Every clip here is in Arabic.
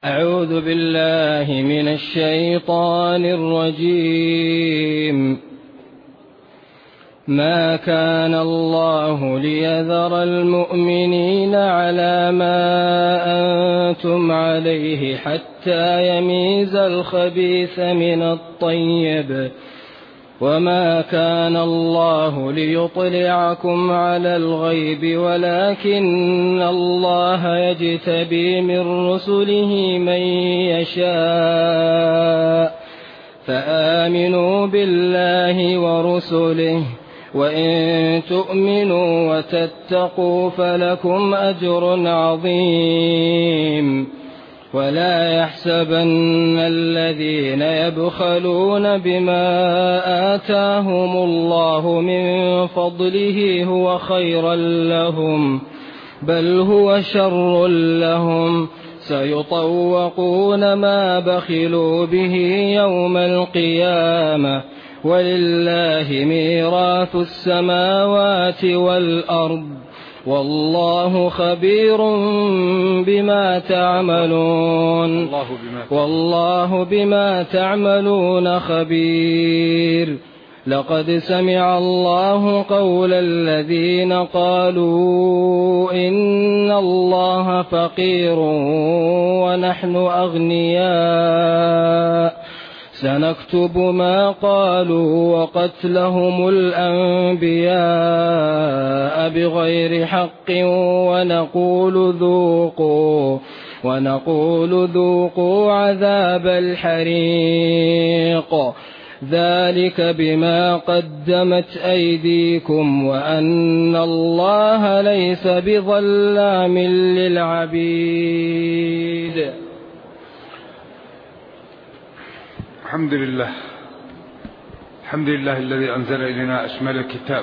أعوذ بالله من الشيطان الرجيم. ما كان الله ليذر المؤمنين على ما أنتم عليه حتى يميز الخبيث من الطيب، وما كان الله ليطلعكم على الغيب ولكن الله يجتبي من رسله من يشاء، فآمنوا بالله ورسله، وإن تؤمنوا وتتقوا فلكم أجر عظيم. ولا يحسبن الذين يبخلون بما آتاهم الله من فضله هو خيرا لهم، بل هو شر لهم، سيطوقون ما بخلوا به يوم القيامة، ولله ميراث السماوات والأرض، والله خبير بما تعملون. والله بما تعملون خبير. لقد سمع الله قول الذين قالوا إن الله فقير ونحن أغنياء، سنكتب ما قالوا وقتلهم الأنبياء بغير حق ونقول ذوقوا عذاب الحريق، ذلك بما قدمت أيديكم وأن الله ليس بظلام للعبيد. الحمد لله الذي أنزل إلينا أشمل الكتاب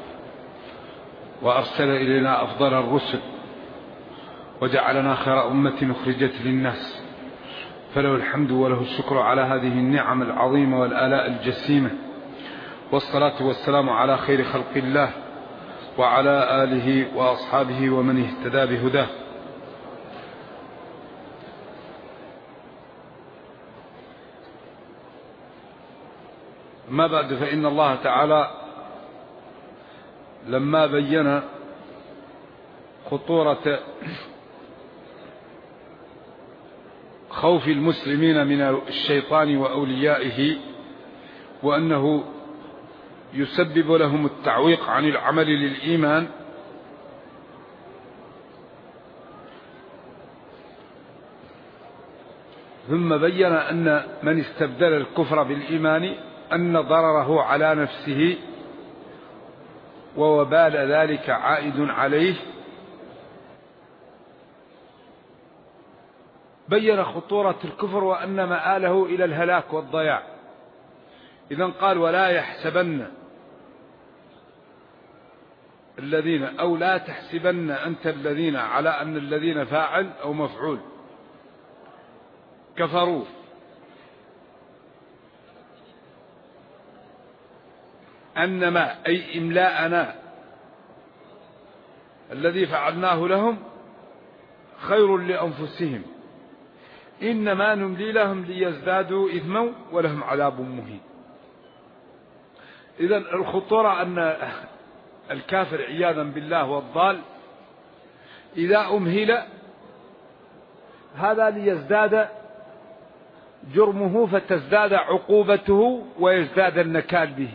وأرسل إلينا أفضل الرسل وجعلنا خير أمة أخرجت للناس، فله الحمد وله الشكر على هذه النعم العظيمة والآلاء الجسيمة، والصلاة والسلام على خير خلق الله وعلى آله وأصحابه ومن اهتدى بهداه. ما بعد، فإن الله تعالى لما بين خطورة خوف المسلمين من الشيطان وأوليائه، وأنه يسبب لهم التعويق عن العمل للإيمان، ثم بين أن من استبدل الكفر بالإيمان أن ضرره على نفسه ووبال ذلك عائد عليه. بين خطورة الكفر وأن مآله إلى الهلاك والضياع. إذن قال ولا يحسبن الذين، أو لا تحسبن أنت الذين، على أن الذين فاعل أو مفعول، كفروا أنما أي إملاءنا الذي فعلناه لهم خير لأنفسهم، إنما نملي لهم ليزدادوا إثما ولهم عذاب مهين. إذن الخطورة أن الكافر عياذا بالله والضال إذا أمهل هذا ليزداد جرمه فتزداد عقوبته ويزداد النكال به.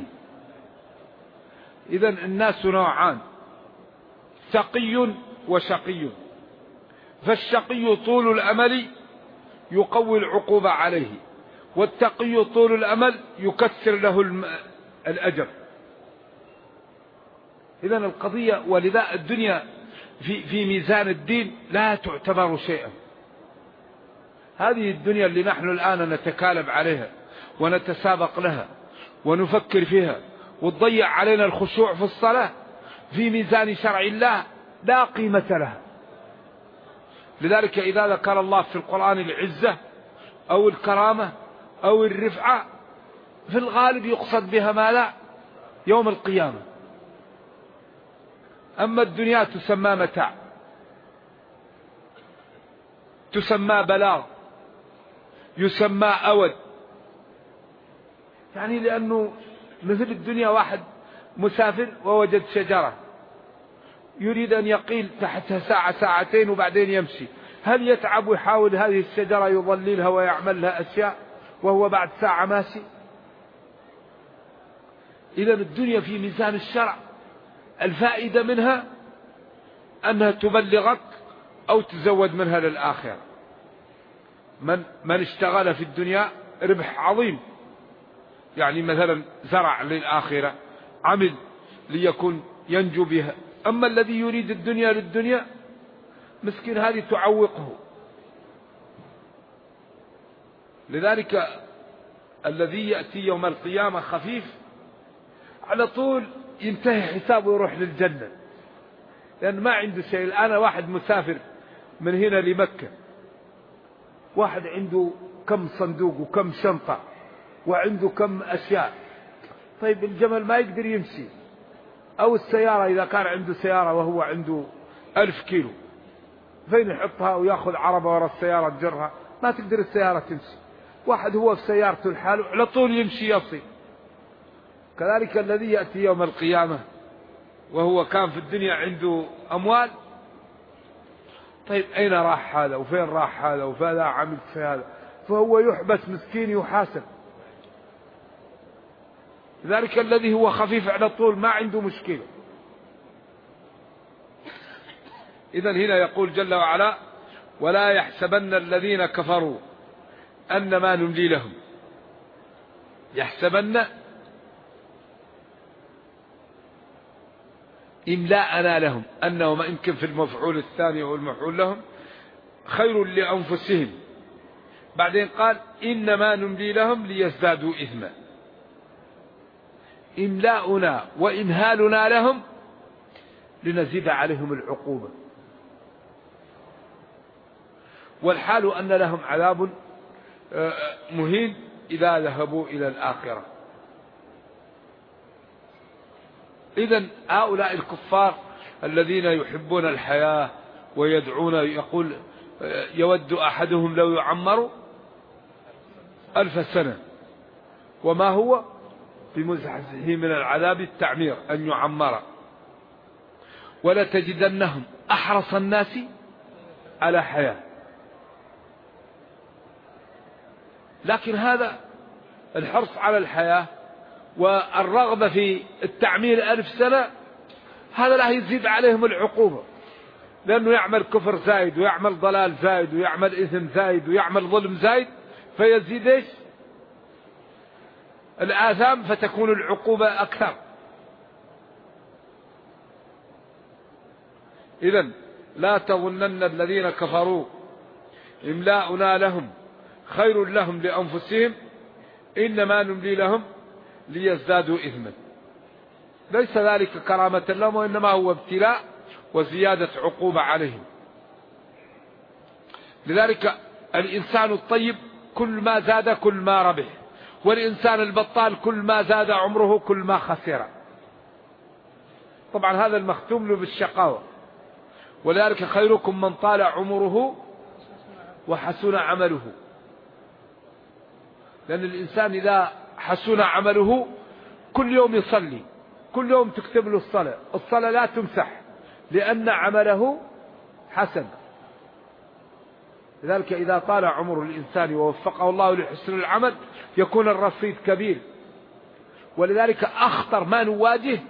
إذن الناس نوعان، تقي وشقي، فالشقي طول الأمل يقوي العقوبة عليه، والتقي طول الأمل يكثر له الأجر. إذن القضية، ولذا الدنيا في ميزان الدين لا تعتبر شيئا. هذه الدنيا اللي نحن الآن نتكالب عليها ونتسابق لها ونفكر فيها وتضيع علينا الخشوع في الصلاة، في ميزان شرع الله لا قيمة لها. لذلك إذا ذكر الله في القرآن العزة أو الكرامة أو الرفعة، في الغالب يقصد بها ما لا يوم القيامة. أما الدنيا تسمى متاع، تسمى بلاغ، يسمى أود، يعني لأنه مثل الدنيا واحد مسافر ووجد شجرة يريد أن يقيل تحتها ساعة ساعتين وبعدين يمشي، هل يتعب ويحاول هذه الشجرة يظللها ويعمل لها أشياء وهو بعد ساعة ماشي؟ إذا الدنيا في ميزان الشرع الفائدة منها أنها تبلغك أو تزود منها للآخرة. من اشتغل في الدنيا ربح عظيم، يعني مثلا زرع للآخرة، عمل ليكون ينجو بها. أما الذي يريد الدنيا للدنيا مسكين هذه تعوقه. لذلك الذي يأتي يوم القيامة خفيف على طول ينتهي حسابه ويروح للجنة، لأن ما عنده شيء. الآن واحد مسافر من هنا لمكة، واحد عنده كم صندوق وكم شنطة وعنده كم أشياء، طيب الجمل ما يقدر يمشي، أو السيارة إذا كان عنده سيارة وهو عنده 1000 كيلو فين يحطها ويأخذ عربة وراء السيارة تجرها؟ ما تقدر السيارة تمشي. واحد هو في سيارته الحال على طول يمشي يصي. كذلك الذي يأتي يوم القيامة وهو كان في الدنيا عنده أموال، طيب أين راح هذا وفين راح هذا وفلا عملت في هذا، فهو يحبس مسكين يحاسب. ذلك الذي هو خفيف على طول ما عنده مشكلة. إذن هنا يقول جل وعلا: ولا يحسبن الذين كفروا أنما نملي لهم. يحسبن إملاءنا لهم، أنه ما يمكن في المفعول الثاني والمفعول لهم خير لأنفسهم. بعدين قال: إنما نملي لهم ليزدادوا إثما. إملاؤنا وإمهالنا لهم لنزيد عليهم العقوبة، والحال أن لهم عذاب مهين إذا ذهبوا إلى الآخرة. إذن هؤلاء الكفار الذين يحبون الحياة ويدعون، يقول: يود أحدهم لو يعمر 1000 سنة وما هو بمزحزحه من العذاب التعمير أن يعمر. ولتجدنهم أحرص الناس على حياة. لكن هذا الحرص على الحياة والرغبة في التعمير 1000 سنة هذا لا يزيد عليهم العقوبة، لأنه يعمل كفر زايد ويعمل ضلال زايد ويعمل إثم زايد ويعمل ظلم زايد، فيزيد إيش؟ الآثام، فتكون العقوبة أكثر. إذن لا تظنن الذين كفروا إملاؤنا لهم خير لهم لأنفسهم إنما نملي لهم ليزدادوا إثما. ليس ذلك كرامة لهم، وإنما هو ابتلاء وزيادة عقوبة عليهم. لذلك الإنسان الطيب كل ما زاد كل ما ربح، والإنسان البطال كل ما زاد عمره كل ما خسر. طبعا هذا المختوم له بالشقاوة. ولذلك خيركم من طال عمره وحسن عمله، لأن الإنسان إذا حسن عمله كل يوم يصلي، كل يوم تكتب له الصلاة، الصلاة لا تمسح لأن عمله حسن. لذلك إذا طال عمر الإنسان ووفقه الله لحسن العمل يكون الرصيد كبير. ولذلك أخطر ما نواجه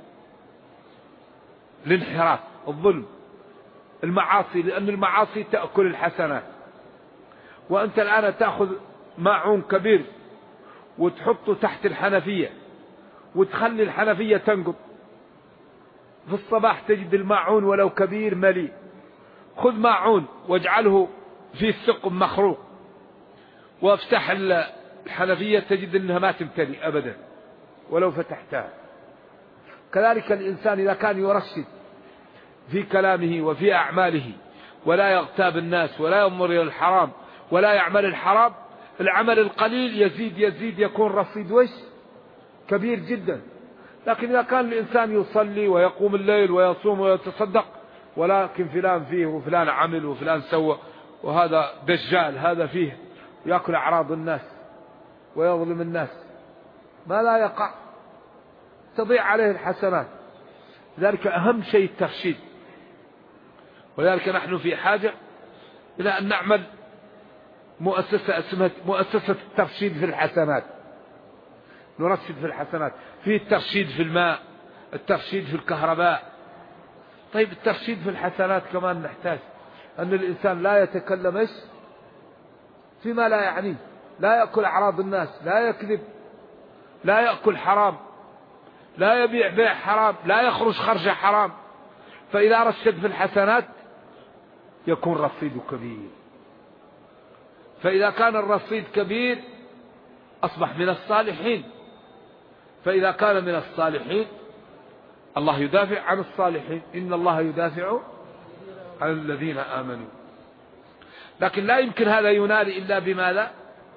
الانحراف، الظلم، المعاصي، لأن المعاصي تأكل الحسنات. وأنت الآن تأخذ ماعون كبير وتحطه تحت الحنفية وتخلي الحنفية تنقط، في الصباح تجد الماعون ولو كبير مليء. خذ ماعون واجعله في ثقب مخروق وافتح الحنفية تجد أنها ما تمتلئ أبدا ولو فتحتها. كذلك الإنسان إذا كان يرشد في كلامه وفي أعماله ولا يغتاب الناس ولا ينظر إلى الحرام ولا يعمل الحرام، العمل القليل يزيد يزيد يكون رصيد وش كبير جدا. لكن إذا كان الإنسان يصلي ويقوم الليل ويصوم ويتصدق، ولكن فلان فيه وفلان عمل وفلان سوى وهذا دجال هذا فيه يأكل أعراض الناس ويظلم الناس، ما لا يقع تضيع عليه الحسنات. لذلك أهم شيء الترشيد. ولذلك نحن في حاجة إلى أن نعمل مؤسسة اسمها مؤسسة الترشيد في الحسنات، نرشد في الحسنات، في الترشيد في الماء، الترشيد في الكهرباء. طيب الترشيد في الحسنات كمان نحتاج أن الإنسان لا يتكلم فيما لا يعنيه، لا يأكل أعراض الناس، لا يكذب، لا يأكل حرام، لا يبيع بيع حرام، لا يخرج خرج حرام. فإذا رشد في الحسنات يكون رصيده كبير. فإذا كان الرصيد كبير أصبح من الصالحين. فإذا كان من الصالحين الله يدافع عن الصالحين، إن الله يدافع عن الذين آمنوا. لكن لا يمكن هذا ينال إلا بماذا؟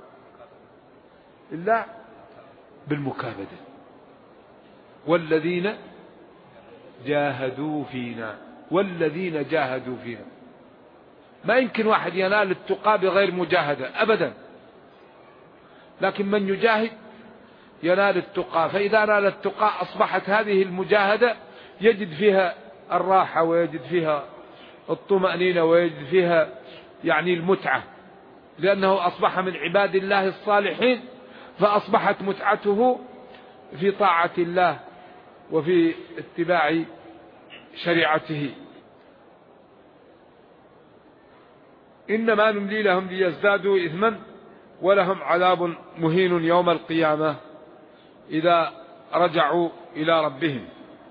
إلا بالمكابدة. والذين جاهدوا فينا، والذين جاهدوا فينا. ما يمكن واحد ينال التقى بغير مجاهدة أبدا، لكن من يجاهد ينال التقى. فإذا نال التقى أصبحت هذه المجاهدة يجد فيها الراحة، ويجد فيها الطمأنينة، ويجد فيها يعني المتعة، لأنه أصبح من عباد الله الصالحين، فأصبحت متعته في طاعة الله وفي اتباع شريعته. إنما نملي لهم ليزدادوا إثما ولهم عذاب مهين يوم القيامة إذا رجعوا إلى ربهم.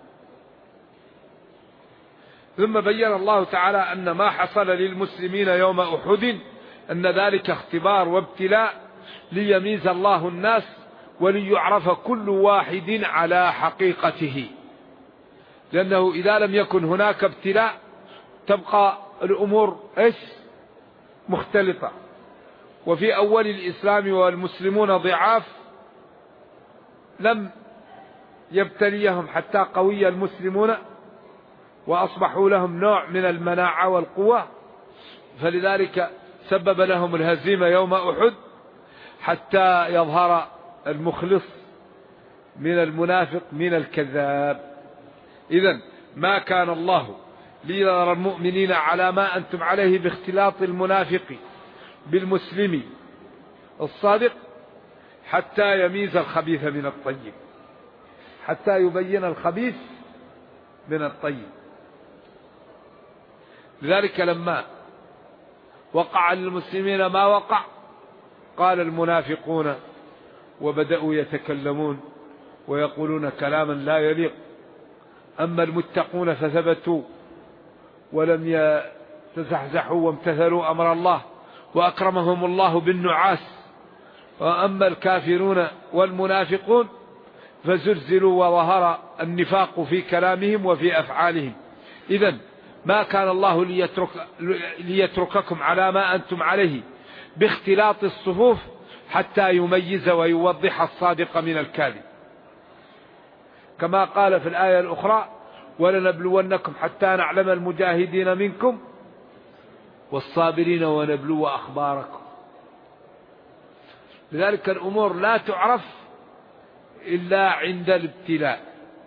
ثم بين الله تعالى أن ما حصل للمسلمين يوم أحد أن ذلك اختبار وابتلاء ليميز الله الناس وليعرف كل واحد على حقيقته. لأنه إذا لم يكن هناك ابتلاء تبقى الأمور مختلطة. وفي أول الإسلام والمسلمون ضعاف لم يبتليهم حتى قوي المسلمون وأصبحوا لهم نوع من المناعة والقوة، فلذلك سبب لهم الهزيمة يوم أحد حتى يظهر المخلص من المنافق من الكذاب. إذن ما كان الله ليرى المؤمنين على ما أنتم عليه باختلاط المنافق بالمسلم الصادق حتى يميز الخبيث من الطيب، حتى يبين الخبيث من الطيب. لذلك لما وقع للمسلمين ما وقع قال المنافقون وبدأوا يتكلمون ويقولون كلاما لا يليق. أما المتقون فثبتوا ولم يتزحزحوا وامتثلوا أمر الله وأكرمهم الله بالنعاس. وأما الكافرون والمنافقون فزلزلوا وظهر النفاق في كلامهم وفي أفعالهم. إذن ما كان الله ليترككم على ما أنتم عليه باختلاط الصفوف حتى يميز ويوضح الصادق من الكاذب، كما قال في الآية الأخرى ولنبلونكم حتى نعلم المجاهدين منكم والصابرين ونبلو أخباركم. لذلك الأمور لا تعرف إلا عند الابتلاء.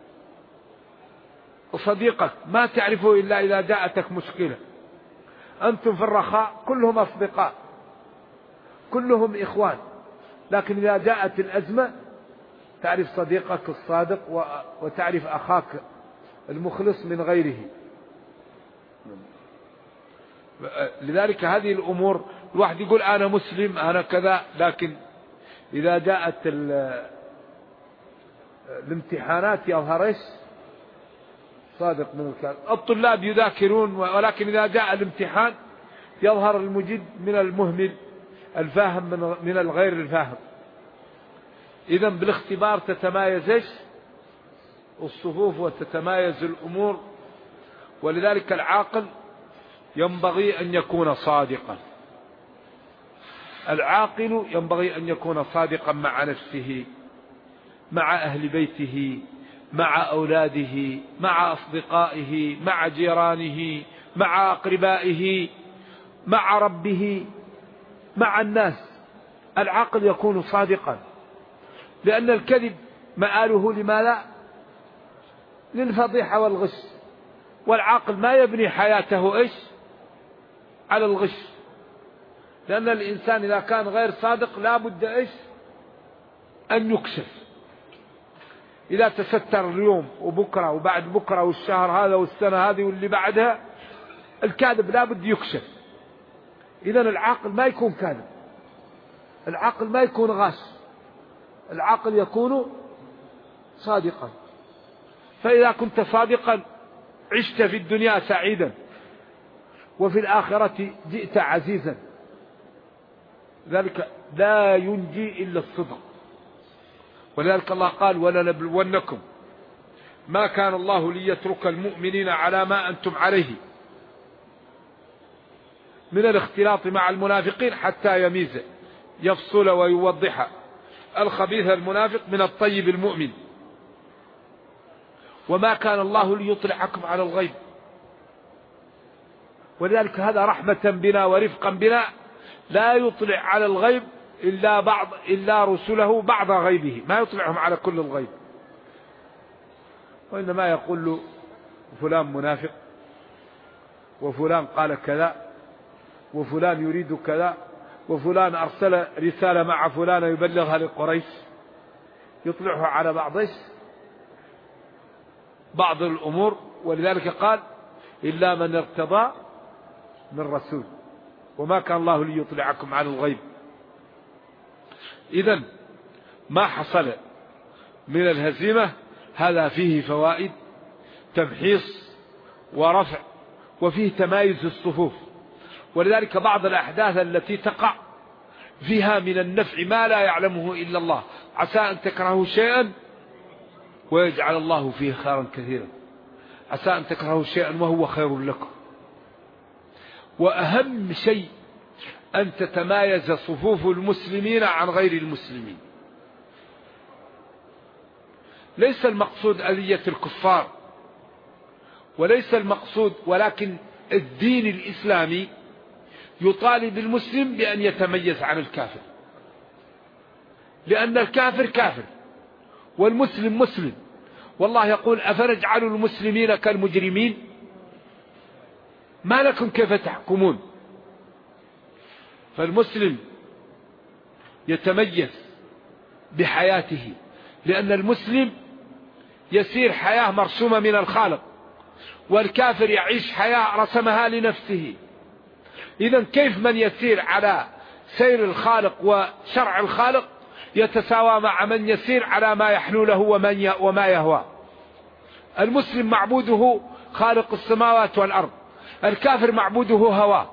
وصديقك ما تعرفه إلا إذا جاءتك مشكلة. أنتم في الرخاء كلهم أصدقاء كلهم إخوان، لكن إذا جاءت الأزمة تعرف صديقك الصادق وتعرف أخاك المخلص من غيره. لذلك هذه الأمور الواحد يقول أنا مسلم أنا كذا، لكن إذا جاءت الامتحانات يظهر صادق من الكاذب. الطلاب يذاكرون ولكن إذا جاء الامتحان يظهر المجد من المهمل، الفاهم من الغير الفاهم. إذن بالاختبار تتمايز الصفوف وتتمايز الأمور. ولذلك العاقل ينبغي أن يكون صادقا. العاقل ينبغي أن يكون صادقا مع نفسه، مع أهل بيته، مع أولاده، مع أصدقائه، مع جيرانه، مع أقربائه، مع ربه، مع الناس. العاقل يكون صادقا، لأن الكذب مآله لماذا؟ للفضيحة والغش، والعاقل ما يبني حياته إيش؟ على الغش، لأن الإنسان إذا كان غير صادق لا بد إيش؟ أن يكشف. إذا تستر اليوم وبكرة وبعد بكرة والشهر هذا والسنة هذه واللي بعدها، الكاذب لا بد يكشف. إذن العاقل ما يكون كاذب، العاقل ما يكون غاش، العاقل يكون صادقا. فإذا كنت صادقا عشت في الدنيا سعيدا، وفي الآخرة جئت عزيزا. ذلك لا ينجي إلا الصدق. ولذلك الله قال: ولنبلونكم، ما كان الله ليترك المؤمنين على ما أنتم عليه من الاختلاط مع المنافقين حتى يميز، يفصل ويوضح الخبيث المنافق من الطيب المؤمن. وما كان الله ليطلعكم على الغيب. ولذلك هذا رحمة بنا ورفقا بنا، لا يطلع على الغيب إلا رسله بعض غيبه، ما يطلعهم على كل الغيب. وإنما يقول له فلان منافق، وفلان قال كذا، وفلان يريد كذا، وفلان أرسل رسالة مع فلان يبلغها لقريش، يطلعه على بعض الأمور. ولذلك قال: إلا من ارتضى من رسول، وما كان الله ليطلعكم على الغيب. إذن ما حصل من الهزيمة هذا فيه فوائد، تمحيص ورفع، وفيه تمايز الصفوف. ولذلك بعض الأحداث التي تقع فيها من النفع ما لا يعلمه إلا الله، عسى أن تكرهوا شيئا ويجعل الله فيه خيرا كثيرا، عسى أن تكرهوا شيئا وهو خير لكم. وأهم شيء أن تتمايز صفوف المسلمين عن غير المسلمين. ليس المقصود أذية الكفار، وليس المقصود، ولكن الدين الإسلامي يطالب المسلم بأن يتميز عن الكافر، لأن الكافر كافر والمسلم مسلم. والله يقول: أفنجعل المسلمين كالمجرمين؟ ما لكم كيف تحكمون؟ فالمسلم يتميز بحياته، لأن المسلم يسير حياة مرسومة من الخالق، والكافر يعيش حياة رسمها لنفسه. إذن كيف من يسير على سير الخالق وشرع الخالق يتساوى مع من يسير على ما يحلو له وما يهوى؟ المسلم معبوده خالق السماوات والأرض، الكافر معبوده هواه.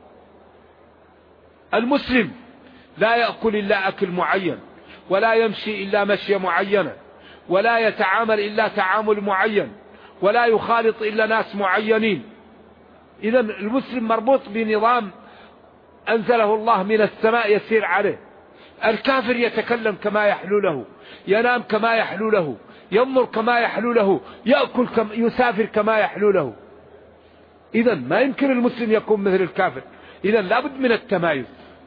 المسلم لا يأكل إلا أكل معين، ولا يمشي إلا مشي معينة، ولا يتعامل إلا تعامل معين، ولا يخالط إلا ناس معينين. إذن المسلم مربوط بنظام أنزله الله من السماء يسير عليه. الكافر يتكلم كما يحلو له، ينام كما يحلو له، ينظر كما يحلو له، يأكل يسافر كما يحلو له. إذن ما يمكن المسلم يكون مثل الكافر. إذن لابد من التمايز.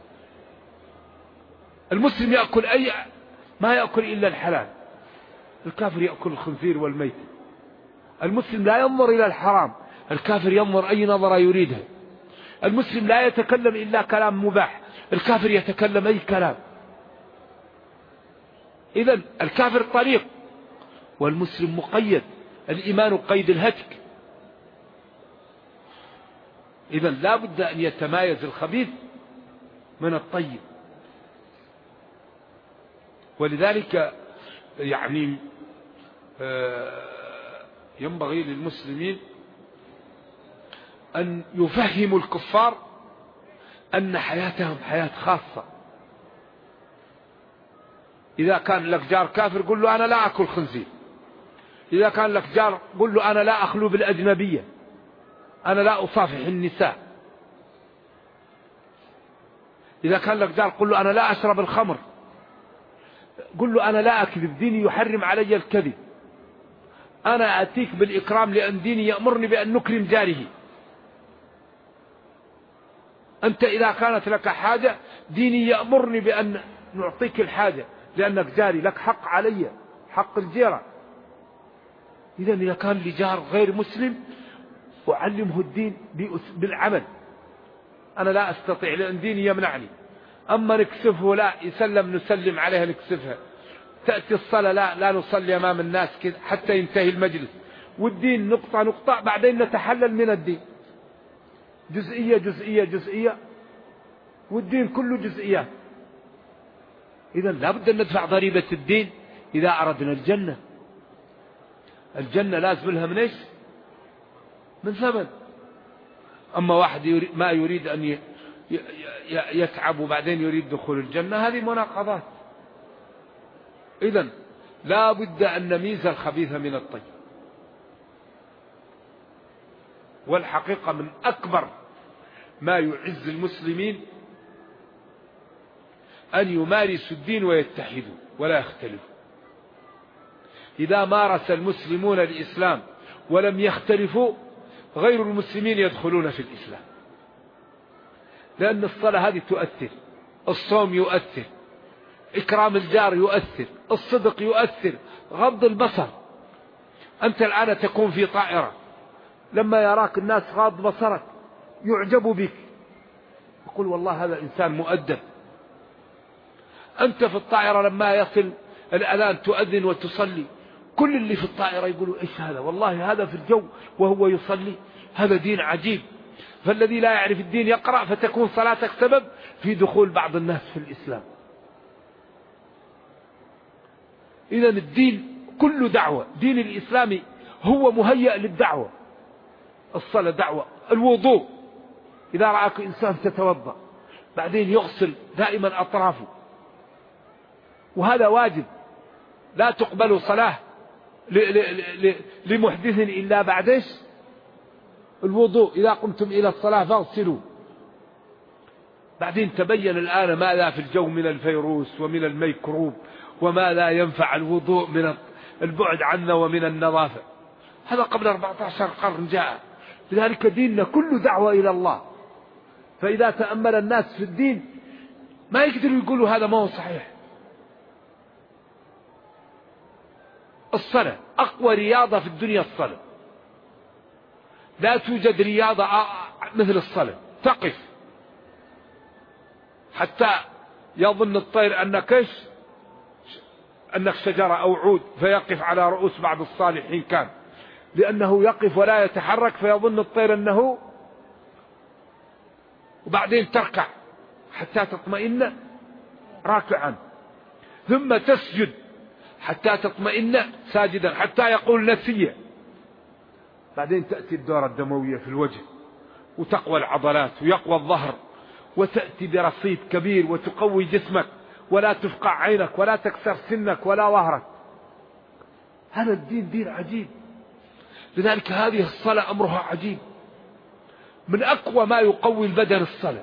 المسلم يأكل ما يأكل إلا الحلال، الكافر يأكل الخنزير والميت. المسلم لا ينظر إلى الحرام، الكافر ينظر أي نظرة يريدها. المسلم لا يتكلم إلا كلام مباح، الكافر يتكلم أي كلام. إذن الكافر طريق والمسلم مقيد، الإيمان قيد الهتك. إذن لا بد أن يتمايز الخبيث من الطيب. ولذلك يعني ينبغي للمسلمين أن يفهموا الكفار أن حياتهم حياة خاصة. إذا كان لك جار كافر قل له: أنا لا أكل خنزير. إذا كان لك جار قل له: أنا لا أخلو بالأجنبية، أنا لا أصافح النساء. إذا كان لك جار قل له: أنا لا أشرب الخمر. قل له: أنا لا أكذب، ديني يحرم علي الكذب. أنا أتيك بالإكرام لأن ديني يأمرني بأن نكرم جاره. أنت إذا كانت لك حاجة ديني يأمرني بأن نعطيك الحاجة لأنك جاري، لك حق علي، حق الجيرة. إذا إذا كان لي جار غير مسلم أعلمه الدين بالعمل. أنا لا أستطيع لأن ديني يمنعني. أما نكسفه لا، يسلم نسلم عليها نكسفها. تأتي الصلاة لا نصلي أمام الناس كذا حتى ينتهي المجلس. والدين نقطة نقطة بعدين نتحلل من الدين، جزئية جزئية جزئية، والدين كله جزئيات. إذا لابد أن ندفع ضريبة الدين إذا أردنا الجنة. الجنة لازم لها من إيش؟ من ثمن. أما واحد ما يريد أن يتعب وبعدين يريد دخول الجنة، هذه مناقضات. إذن لا بد أن نميز الخبيث من الطيب. والحقيقة من أكبر ما يعز المسلمين أن يمارسوا الدين ويتحدوا ولا يختلفوا. إذا مارس المسلمون الإسلام ولم يختلفوا، غير المسلمين يدخلون في الإسلام. لأن الصلاة هذه تؤثر، الصوم يؤثر، إكرام الجار يؤثر، الصدق يؤثر، غض البصر. أنت الآن تكون في طائرة، لما يراك الناس غاض بصرك يعجبوا بك، يقول والله هذا إنسان مؤدب. أنت في الطائرة لما يصل الأذان تؤذن وتصلي، كل اللي في الطائرة يقولوا إيش هذا، والله هذا في الجو وهو يصلي، هذا دين عجيب. فالذي لا يعرف الدين يقرأ، فتكون صلاتك سبب في دخول بعض الناس في الإسلام. إذا الدين كله دعوة. دين الإسلامي هو مهيأ للدعوة. الصلاة دعوة، الوضوء إذا رأك إنسان تتوضأ بعدين يغسل دائما أطرافه، وهذا واجب. لا تقبل صلاة لمحدث إلا بعد الوضوء. إذا قمتم إلى الصلاة فاغسلوا. بعدين تبين الآن ماذا في الجو من الفيروس ومن الميكروب، وما لا ينفع الوضوء من البعد عنا ومن النظافة. هذا قبل 14 قرن جاء. لذلك ديننا كله دعوة إلى الله. فإذا تأمل الناس في الدين ما يقدروا يقولوا هذا ما هو صحيح. الصلاة أقوى رياضة في الدنيا. الصلاة لا توجد رياضة مثل الصلاة. تقف حتى يظن الطير أنك شجرة أو عود، فيقف على رؤوس بعض الصالحين كان، لأنه يقف ولا يتحرك فيظن الطير أنه. وبعدين تركع حتى تطمئن راكعا، ثم تسجد حتى تطمئن ساجدا، حتى يقول نسيا. بعدين تأتي الدورة الدموية في الوجه، وتقوى العضلات ويقوى الظهر، وتأتي برصيد كبير وتقوي جسمك، ولا تفقع عينك ولا تكسر سنك ولا ظهرك. هذا الدين دين عجيب. لذلك هذه الصلاة أمرها عجيب. من أقوى ما يقوي البدن الصلاة.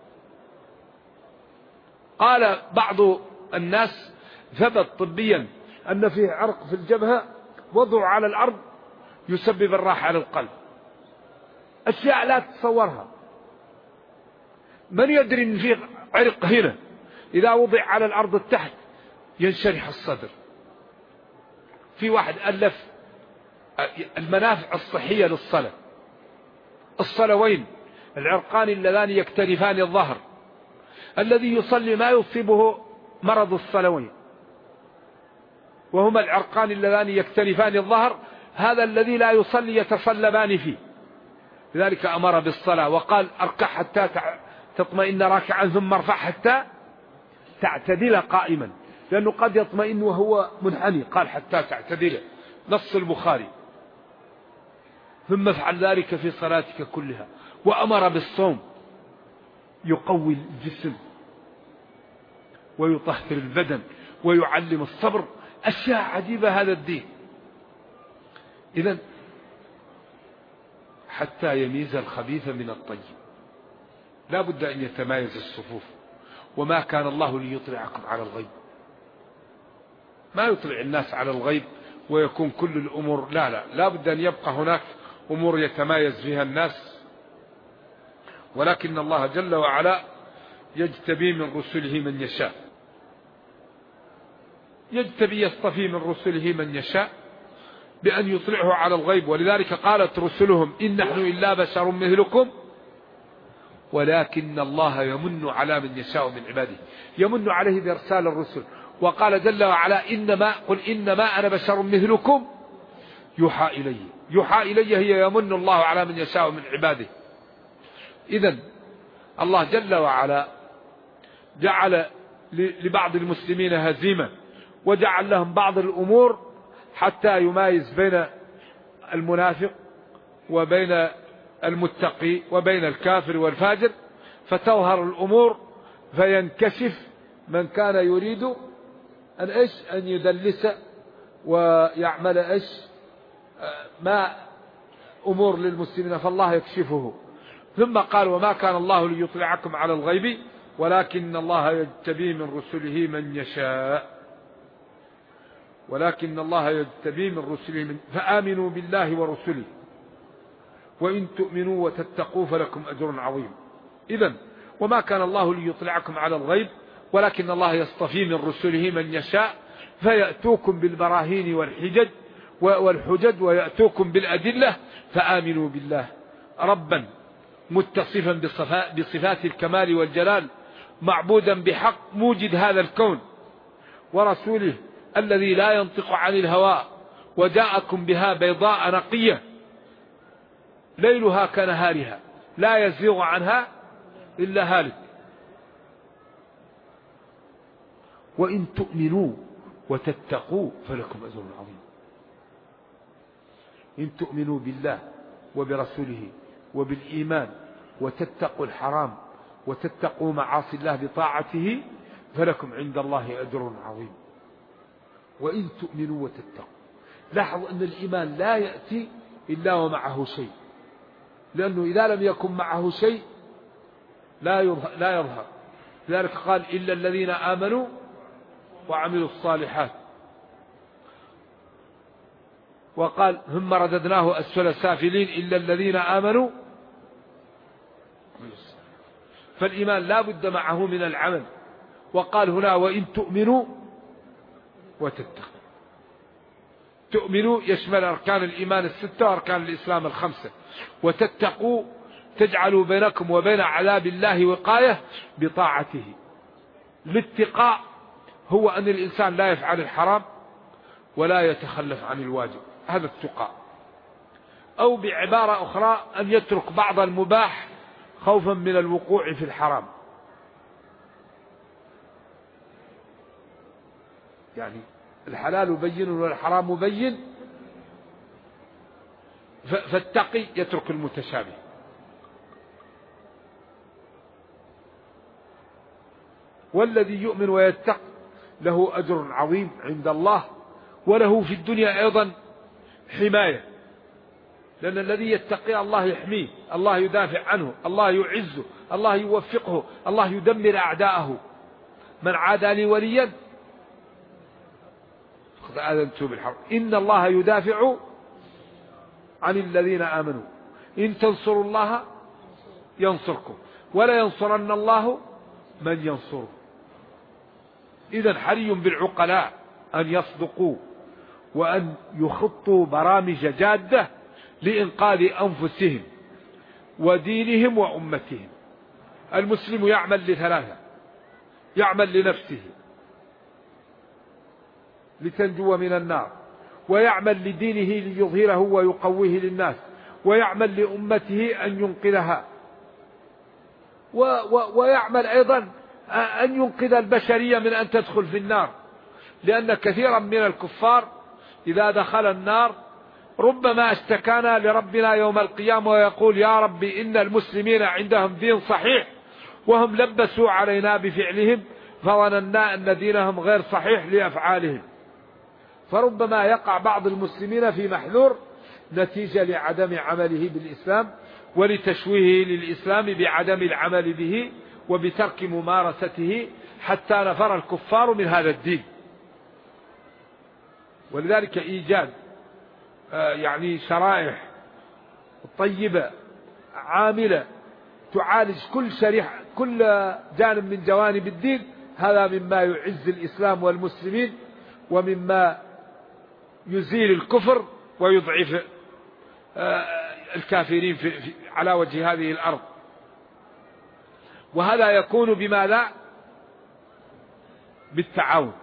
قال بعض الناس ثبت طبيا أن فيه عرق في الجبهة وضع على الأرض يسبب الراحة للقلب. أشياء لا تتصورها. من يدري أن فيه عرق هنا إذا وضع على الأرض التحت ينشرح الصدر. في واحد ألف المنافع الصحية للصلاة. الصلاة وين؟ العرقان اللذان يكتنفان الظهر. الذي يصلي ما يصيبه مرض الصلوين، وهما العرقان اللذان يكتنفان الظهر. هذا الذي لا يصلي يتصلبان فيه. لذلك أمر بالصلاة وقال اركع حتى تطمئن راكعا، ثم ارفع حتى تعتدل قائما، لأنه قد يطمئن وهو منحني. قال حتى تعتدل، نص البخاري. ثم افعل ذلك في صلاتك كلها. وأمر بالصوم يقوي الجسم ويطهر البدن ويعلم الصبر. أشياء عجيبة هذا الدين. إذن حتى يميز الخبيث من الطيب لا بد أن يتمايز الصفوف. وما كان الله ليطلعكم على الغيب، ما يطلع الناس على الغيب ويكون كل الأمور. لا بد أن يبقى هناك أمور يتمايز فيها الناس. ولكن الله جل وعلا يجتبي من رسله من يشاء، يجتبي يصطفي من رسله من يشاء بأن يطلعه على الغيب. ولذلك قالت رسلهم إن نحن إلا بشر مثلكم ولكن الله يمن على من يشاء من عباده، يمن عليه بإرسال الرسل. وقال جل وعلا قل إنما أنا بشر مثلكم يوحى إلي، يوحى إلي هي يمن الله على من يشاء من عباده. إذن الله جل وعلا جعل لبعض المسلمين هزيمة، وجعل لهم بعض الأمور حتى يمايز بين المنافق وبين المتقي وبين الكافر والفاجر، فتظهر الأمور فينكشف من كان يريد أن يدلس ويعمل ما أمور للمسلمين، فالله يكشفه. ثم قال وما كان الله ليطلعكم على الغيب ولكن الله يجتبي من رسله من يشاء، ولكن الله يجتبي من رسله فآمنوا بالله ورسله وإن تؤمنوا وتتقوا فلكم أجر عظيم. إذن وما كان الله ليطلعكم على الغيب ولكن الله يصطفي من رسله من يشاء، فيأتوكم بالبراهين والحجج ويأتوكم بالأدلة. فآمنوا بالله ربا متصفا بصفات الكمال والجلال معبودا بحق موجد هذا الكون، ورسوله الذي لا ينطق عن الهوى وجاءكم بها بيضاء نقية ليلها كنهارها لا يزيغ عنها إلا هالك. وإن تؤمنوا وتتقوا فلكم أجر عظيم. إن تؤمنوا بالله وبرسوله وبالإيمان وتتقوا الحرام وتتقوا معاصي الله بطاعته فلكم عند الله أجر عظيم. وإن تؤمنوا وتتقوا، لاحظوا أن الإيمان لا يأتي إلا ومعه شيء، لأنه إذا لم يكن معه شيء لا يظهر. لذلك قال إلا الذين آمنوا وعملوا الصالحات، وقال ثم رددناه أسفل سافلين إلا الذين آمنوا. فالإيمان لا بد معه من العمل. وقال هنا وإن تؤمنوا وتتقوا، تؤمنوا يشمل أركان الإيمان 6 وأركان الإسلام 5، وتتقوا تجعلوا بينكم وبين عذاب الله وقاية بطاعته. الاتقاء هو أن الإنسان لا يفعل الحرام ولا يتخلف عن الواجب، هذا التقاء. أو بعبارة أخرى أن يترك بعض المباح خوفا من الوقوع في الحرام. يعني الحلال بين والحرام بين، فالتقي يترك المتشابه. والذي يؤمن ويتق له أجر عظيم عند الله، وله في الدنيا أيضا حماية، لأن الذي يتقي الله يحميه، الله يدافع عنه، الله يعزه، الله يوفقه، الله يدمر أعداءه. من عادى لي وليا فقد آذنته بالحرب. إن الله يدافع عن الذين آمنوا إن تنصروا الله ينصركم ولا ينصرن الله من ينصره. إذن حري بالعقلاء أن يصدقوا وأن يخطوا برامج جادة لإنقاذ أنفسهم ودينهم وأمتهم. المسلم يعمل لثلاثة: يعمل لنفسه لتنجو من النار، ويعمل لدينه ليظهره ويقويه للناس، ويعمل لأمته أن ينقذها، ويعمل أيضا أن ينقذ البشرية من أن تدخل في النار. لأن كثيرا من الكفار إذا دخل النار ربما اشتكانا لربنا يوم القيامة ويقول يا رب إن المسلمين عندهم دين صحيح وهم لبسوا علينا بفعلهم فظننا أن دينهم غير صحيح لأفعالهم. فربما يقع بعض المسلمين في محذور نتيجة لعدم عمله بالإسلام ولتشويهه للإسلام بعدم العمل به وبترك ممارسته، حتى نفر الكفار من هذا الدين. ولذلك إيجاد يعني شرائح طيبة عاملة تعالج كل جانب من جوانب الدين، هذا مما يعز الإسلام والمسلمين، ومما يزيل الكفر ويضعف الكافرين على وجه هذه الأرض. وهذا يكون بماذا؟ بالتعاون.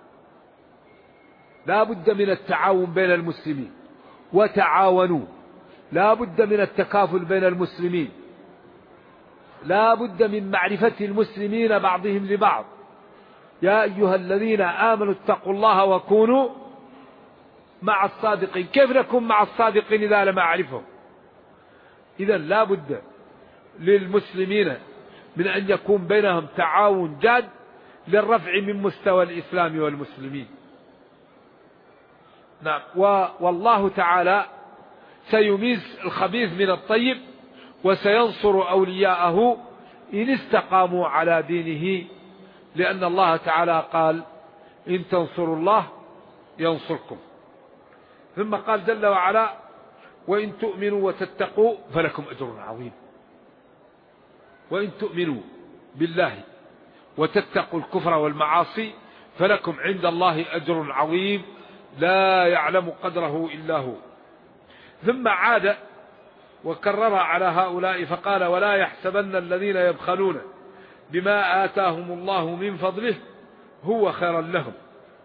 لا بد من التعاون بين المسلمين، وتعاونوا. لا بد من التكافل بين المسلمين، لا بد من معرفة المسلمين بعضهم لبعض. يا أيها الذين آمنوا اتقوا الله وكونوا مع الصادقين. كيف نكون مع الصادقين إذا لم أعرفهم؟ إذن لا بد للمسلمين من أن يكون بينهم تعاون جاد للرفع من مستوى الإسلام والمسلمين. نعم. والله تعالى سيميز الخبيث من الطيب، وسينصر أولياءه إن استقاموا على دينه، لأن الله تعالى قال: إن تنصروا الله ينصركم. ثم قال جل وعلا: وإن تؤمنوا وتتقوا فلكم أجر عظيم. وإن تؤمنوا بالله وتتقوا الكفر والمعاصي فلكم عند الله أجر عظيم لا يعلم قدره إلا هو. ثم عاد وكرر على هؤلاء فقال: ولا يحسبن الذين يبخلون بما آتاهم الله من فضله هو خيرا لهم،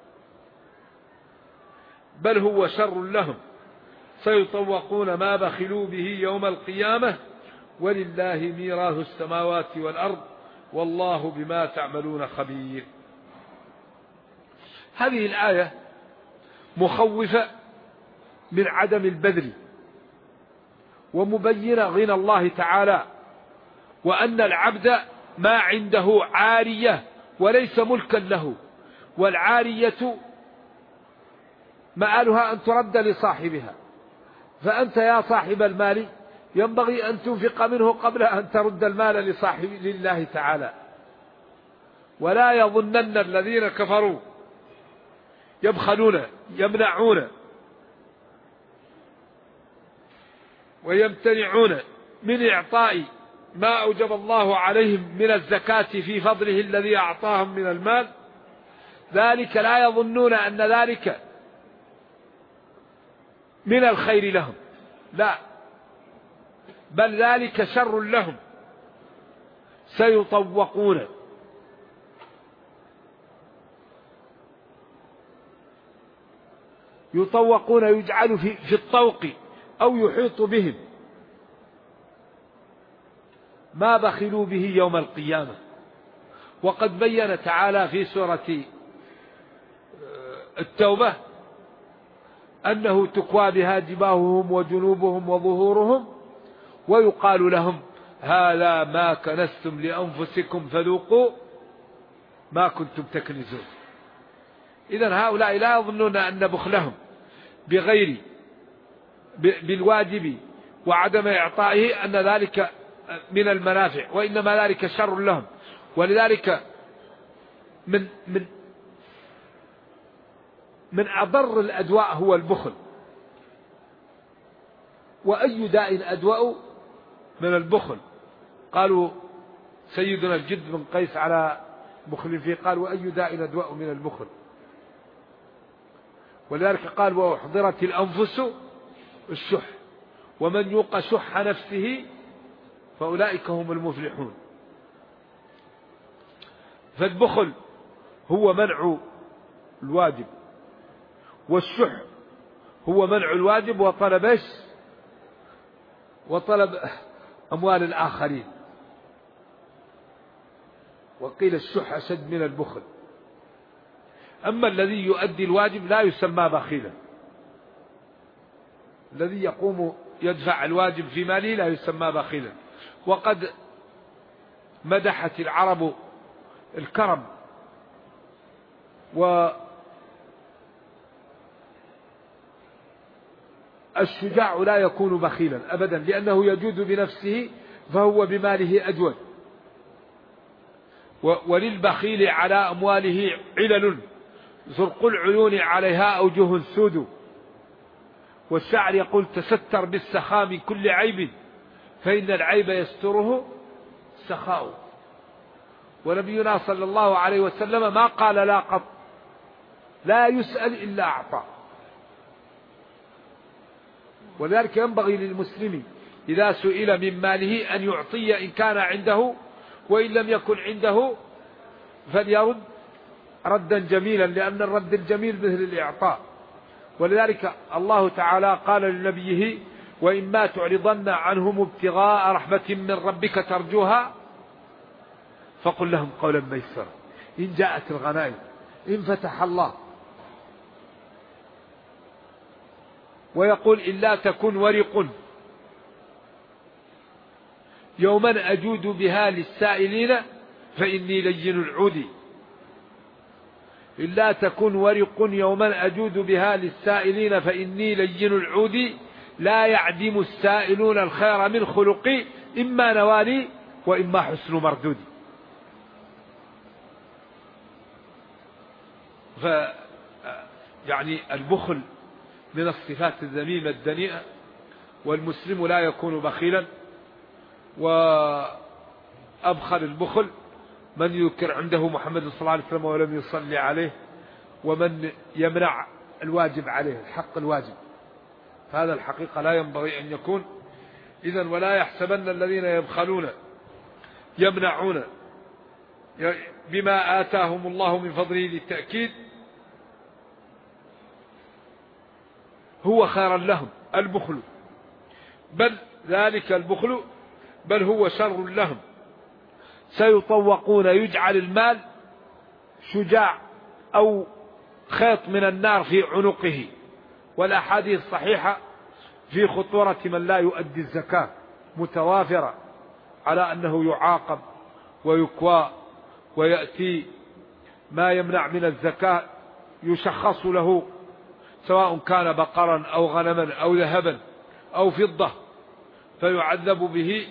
بل هو شر لهم، سيطوقون ما بخلوا به يوم القيامة، ولله ميراث السماوات والأرض والله بما تعملون خبير. هذه الآية مخوفة من عدم البذل، ومبينة غنى الله تعالى، وأن العبد ما عنده عارية وليس ملكا له، والعارية مآلها أن ترد لصاحبها. فأنت يا صاحب المال ينبغي أن تنفق منه قبل أن ترد المال لله تعالى. ولا يظنن الذين كفروا يبخلون يمنعون ويمتنعون من إعطاء ما أوجب الله عليهم من الزكاة في فضله الذي أعطاهم من المال، ذلك لا يظنون أن ذلك من الخير لهم، لا، بل ذلك شر لهم، سيطوقون. يطوقون يجعل في الطوق أو يحيط بهم ما بخلوا به يوم القيامة. وقد بين تعالى في سورة التوبة أنه تكوى بها جباههم وجنوبهم وظهورهم، ويقال لهم: هذا ما كنزتم لأنفسكم فذوقوا ما كنتم تكنزون. إذن هؤلاء لا يظنون أن بخلهم بالواجب وعدم إعطائه أن ذلك من المنافع، وإنما ذلك شر لهم. ولذلك من أضر الأدواء هو البخل. وأي داء أدواء من البخل؟ قالوا سيدنا الجد بن قيس على بخل فيه قال: وأي داء أدواء من البخل. ولذلك قال: وأحضرت الأنفس الشح ومن يوق شح نفسه فأولئك هم المفلحون. فالبخل هو منع الواجب، والشح هو منع الواجب وطلب أموال الآخرين. وقيل الشح أشد من البخل. أما الذي يؤدي الواجب لا يسمى بخيلا، الذي يقوم يدفع الواجب في ماله لا يسمى بخيلا. وقد مدحت العرب الكرم، والشجاع لا يكون بخيلا أبدا، لأنه يجود بنفسه فهو بماله أجود. وللبخيل على أمواله علل زرق العيون عليها أوجه سود. والشاعر يقول: تستر بالسخاء من كل عيب فإن العيب يستره سخاء. ونبينا صلى الله عليه وسلم ما قال لا قط، لا يسأل إلا أعطى. ولذلك ينبغي للمسلم إذا سئل من ماله أن يعطي إن كان عنده، وإن لم يكن عنده فليرد ردا جميلا، لأن الرد الجميل مثل الإعطاء. ولذلك الله تعالى قال لنبيه: وإما تعرضن عنهم ابتغاء رحمة من ربك ترجوها فقل لهم قولا ميسرا. إن جاءت الغنائم، إن فتح الله. ويقول: إلا تكن ورق يوما أجود بها للسائلين فإني لين العود. إلا تكن ورق يوما أجود بها للسائلين فإني لين العود. لا يعدم السائلون الخير من خلقي، إما نوالي وإما حسن مردودي. يعني البخل من الصفات الذميمة الدنيئة، والمسلم لا يكون بخيلا. وأبخل البخل من يذكر عنده محمد صلى الله عليه وسلم ولم يصلي عليه، ومن يمنع الواجب عليه، الحق الواجب. هذا الحقيقة لا ينبغي أن يكون. إذن ولا يحسبن الذين يبخلون يمنعون بما آتاهم الله من فضله للتأكيد هو خيرا لهم البخل، بل ذلك البخل بل هو شر لهم. سيطوقون، يجعل المال شجاع أو خيط من النار في عنقه. والأحاديث الصحيحة في خطورة من لا يؤدي الزكاة متوافرة على أنه يعاقب ويكوى، ويأتي ما يمنع من الزكاة يشخص له، سواء كان بقرا أو غنما أو ذهبا أو فضة، فيعذب به.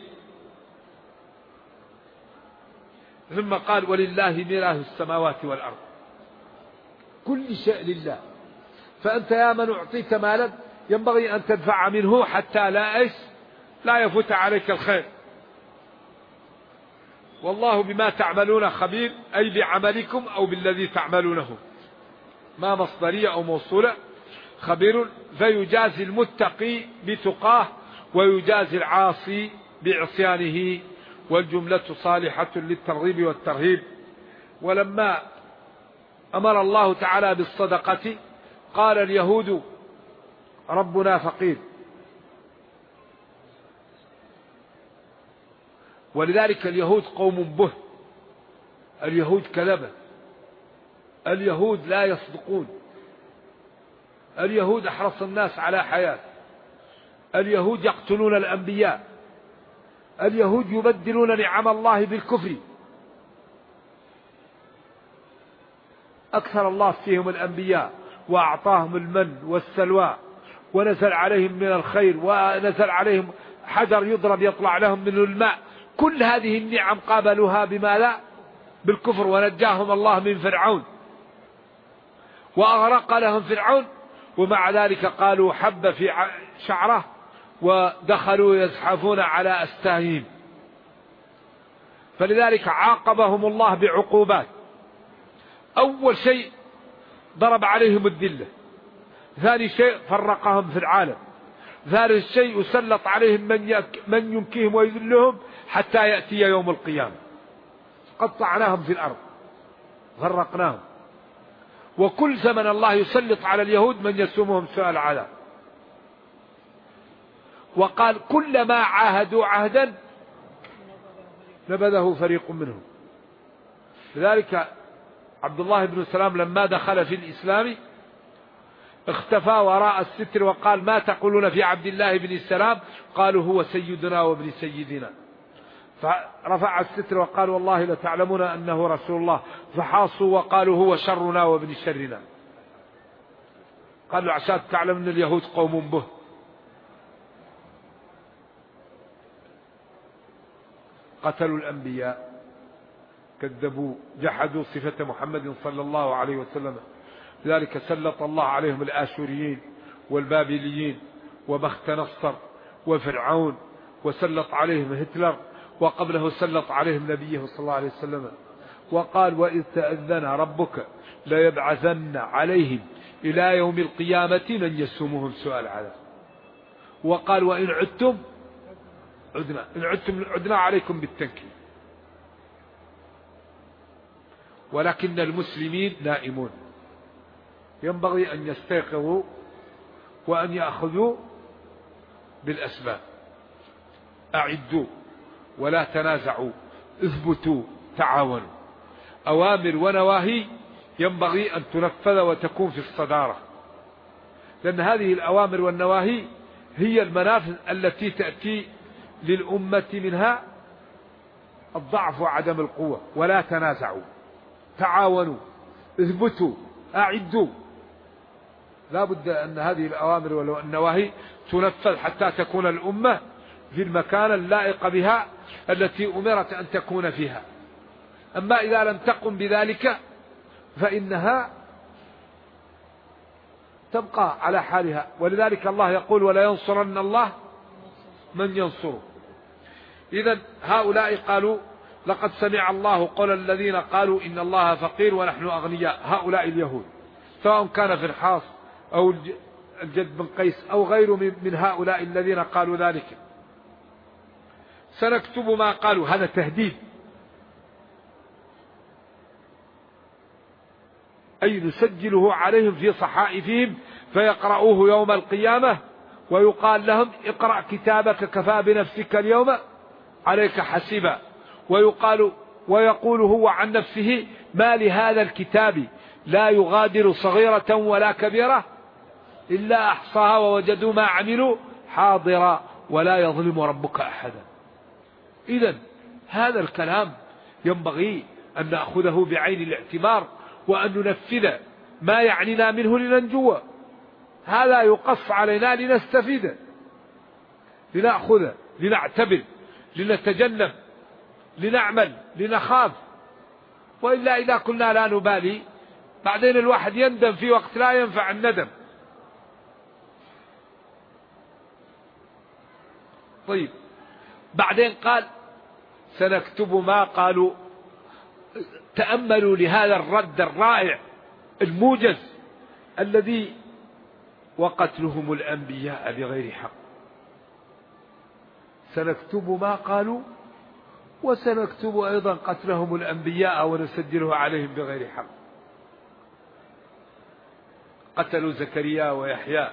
ثم قال: ولله ميراث السماوات والأرض. كل شيء لله. فأنت يا من أعطيت مالا ينبغي أن تدفع منه حتى لا يفوت عليك الخير. والله بما تعملون خبير، أي بعملكم أو بالذي تعملونه، ما مصدرية أو موصولة. خبير، فيجازي المتقي بتقاه ويجازي العاصي بعصيانه، والجملة صالحة للترغيب والترهيب. ولما أمر الله تعالى بالصدقة قال اليهود ربنا فقير. ولذلك اليهود قوم به، اليهود كذبة، اليهود لا يصدقون، اليهود أحرص الناس على حياة، اليهود يقتلون الأنبياء، اليهود يبدلون نعم الله بالكفر. أكثر الله فيهم الأنبياء وأعطاهم المن والسلوى، ونزل عليهم من الخير، ونزل عليهم حجر يضرب يطلع لهم منه الماء. كل هذه النعم قابلوها بما لا بالكفر، ونجاهم الله من فرعون وأغرق لهم فرعون، ومع ذلك قالوا حب في شعره ودخلوا يزحفون على أستاههم. فلذلك عاقبهم الله بعقوبات. أول شيء ضرب عليهم الذلة، ثاني شيء فرقهم في العالم، ثالث شيء يسلط عليهم من ينكيهم ويذلهم حتى يأتي يوم القيامة. قطعناهم في الأرض، غرقناهم. وكل زمن الله يسلط على اليهود من يسومهم سوء العذاب. وقال: كلما عاهدوا عهدا نبذه فريق منهم. لذلك عبد الله بن سلام لما دخل في الإسلام اختفى وراء الستر وقال: ما تقولون في عبد الله بن السلام؟ قالوا: هو سيدنا وابن سيدنا. فرفع الستر وقال: والله لتعلمون أنه رسول الله. فحاصوا وقالوا: هو شرنا وابن شرنا. قالوا: عشان تعلم أن اليهود قوم به. قتلوا الأنبياء، كذبوا، جحدوا صفة محمد صلى الله عليه وسلم. لذلك سلط الله عليهم الآشوريين والبابليين وبخت نصر وفرعون، وسلط عليهم هتلر، وقبله سلط عليهم نبيه صلى الله عليه وسلم. وقال وإذ تأذن ربك ليبعثن عليهم إلى يوم القيامة من يسومهم سوء العذاب. وقال وإن عدتم عدنا عليكم بالتنكيل. ولكن المسلمين نائمون، ينبغي أن يستيقظوا وأن يأخذوا بالأسباب. أعدوا ولا تنازعوا، اثبتوا، تعاونوا. أوامر ونواهي ينبغي أن تنفذ وتكون في الصدارة، لأن هذه الأوامر والنواهي هي المنافذ التي تأتي للأمة منها الضعف وعدم القوة. ولا تنازعوا، تعاونوا، اثبتوا، أعدوا. لا بد أن هذه الأوامر والنواهي تنفذ حتى تكون الأمة في المكان اللائق بها التي أمرت أن تكون فيها. أما إذا لم تقم بذلك فإنها تبقى على حالها. ولذلك الله يقول ولا ينصرن الله من ينصره. إذن هؤلاء قالوا لقد سمع الله قول الذين قالوا إن الله فقير ونحن أغنياء. هؤلاء اليهود، سواء كان فنحاس أو الجد بن قيس أو غيره من هؤلاء الذين قالوا ذلك. سنكتب ما قالوا، هذا تهديد، أي نسجله عليهم في صحائفهم فيقرؤوه يوم القيامة ويقال لهم اقرأ كتابك كفى بنفسك اليوم عليك حسيبا. ويقول هو عن نفسه ما لهذا الكتاب لا يغادر صغيرة ولا كبيرة إلا أحصاها ووجدوا ما عملوا حاضرا ولا يظلم ربك أحدا. إذن هذا الكلام ينبغي أن نأخذه بعين الاعتبار وأن ننفذ ما يعنينا منه لننجو. هذا يقص علينا لنستفيد، لنأخذ، لنعتبر، لنتجنب، لنعمل، لنخاف. وإلا إذا كنا لا نبالي بعدين الواحد يندم في وقت لا ينفع الندم. طيب، بعدين قال سنكتب ما قالوا. تأملوا لهذا الرد الرائع الموجز الذي وقتلهم الأنبياء بغير حق. سنكتب ما قالوا وسنكتب أيضا قتلهم الأنبياء ونسجله عليهم بغير حق. قتلوا زكريا ويحيى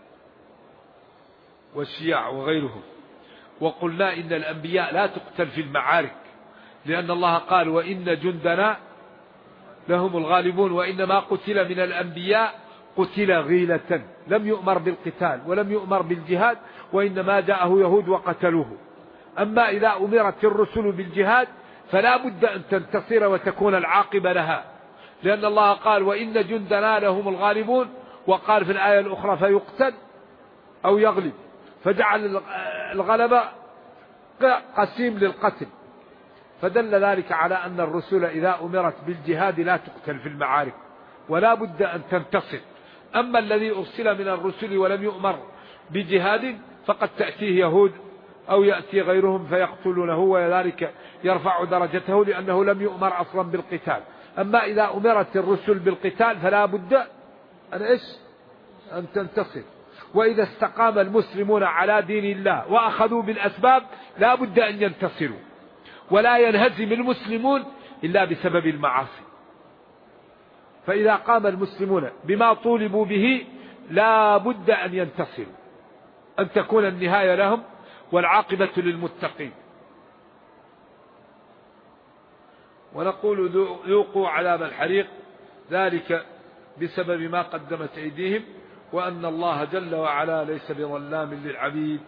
والشيع وغيرهم. وقلنا إن الأنبياء لا تقتل في المعارك، لأن الله قال وإن جندنا لهم الغالبون. وإنما قتل من الأنبياء قتل غيلة، لم يؤمر بالقتال ولم يؤمر بالجهاد، وإنما جاءه يهود وقتلوه. أما إذا أمرت الرسل بالجهاد فلا بد أن تنتصر وتكون العاقبة لها، لأن الله قال وإن جندنا لهم الغالبون، وقال في الآية الأخرى فيقتل أو يغلب، فجعل الغلبة قسيم للقتل. فدل ذلك على أن الرسل إذا أمرت بالجهاد لا تقتل في المعارك ولا بد أن تنتصر. أما الذي أرسل من الرسل ولم يؤمر بجهاد فقد تأتيه يهود أو يأتي غيرهم فيقتلونه، وذلك يرفع درجته لأنه لم يؤمر أصلا بالقتال. أما إذا أمرت الرسل بالقتال فلا بد أن تنتصر. وإذا استقام المسلمون على دين الله وأخذوا بالأسباب لا بد أن ينتصروا، ولا ينهزم المسلمون إلا بسبب المعاصي. فإذا قام المسلمون بما طولبوا به لا بد أن ينتصروا، أن تكون النهاية لهم والعاقبة للمتقين. ونقول ذوقوا عذاب الحريق، ذلك بسبب ما قدمت أيديهم، وأن الله جل وعلا ليس بظلام للعبيد.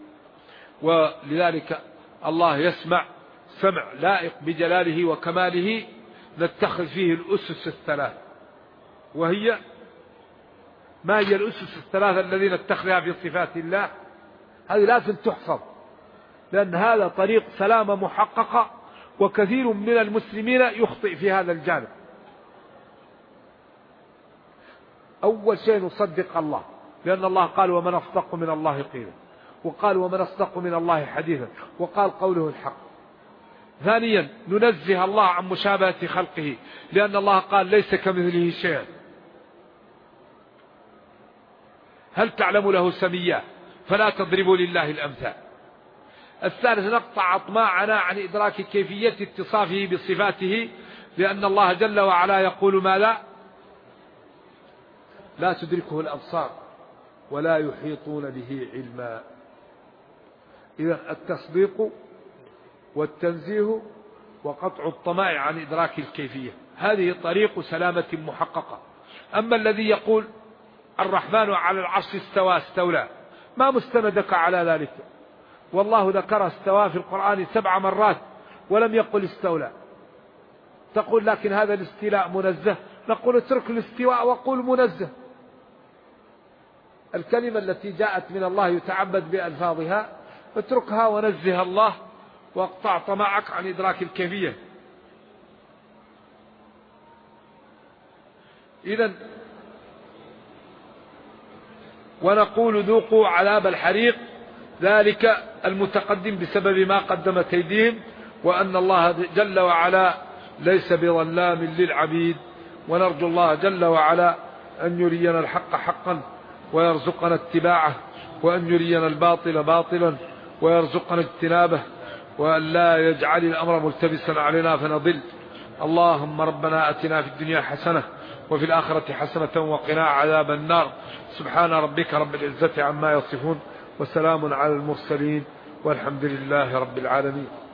ولذلك الله يسمع سمع لائق بجلاله وكماله نتخذ فيه الأسس الثلاث. وهي ما هي الأسس الثلاثة الذين نتخذها في صفات الله؟ هذه لازم تحفظ، لأن هذا طريق سلامة محققة، وكثير من المسلمين يخطئ في هذا الجانب. أول شيء نصدق الله، لأن الله قال ومن أصدق من الله قيلا، وقال ومن أصدق من الله حديثا، وقال قوله الحق. ثانيا ننزه الله عن مشابهة خلقه، لأن الله قال ليس كمثله شيء. هل تعلم له سميا؟ فلا تضربوا لله الأمثال. الثالث نقطع أطماعنا عن إدراك كيفية اتصافه بصفاته، لأن الله جل وعلا يقول ما لا تدركه الأبصار ولا يحيطون به علما. إذن التصديق والتنزيه وقطع الطمع عن إدراك الكيفية، هذه طريق سلامة محققة. أما الذي يقول الرحمن على العرش استولى، ما مستندك على ذلك؟ والله ذكر استوى في القرآن 7 مرات ولم يقل استولى. تقول لكن هذا الاستيلاء منزه، نقول اترك الاستواء وقول منزه. الكلمة التي جاءت من الله يتعبد بألفاظها اتركها ونزه الله، واقطع طمعك عن إدراك الكيفية. إذن ونقول ذوقوا عذاب الحريق، ذلك المتقدم بسبب ما قدمت أيديهم، وأن الله جل وعلا ليس بظلام للعبيد. ونرجو الله جل وعلا أن يرينا الحق حقا ويرزقنا اتباعه، وأن يرينا الباطل باطلا ويرزقنا اجتنابه، وأن لا يجعل الأمر ملتبسا علينا فنضل. اللهم ربنا أتنا في الدنيا حسنة وفي الآخرة حسنة وقنا عذاب النار. سبحان ربك رب العزة عما يصفون، وسلام على المرسلين، والحمد لله رب العالمين.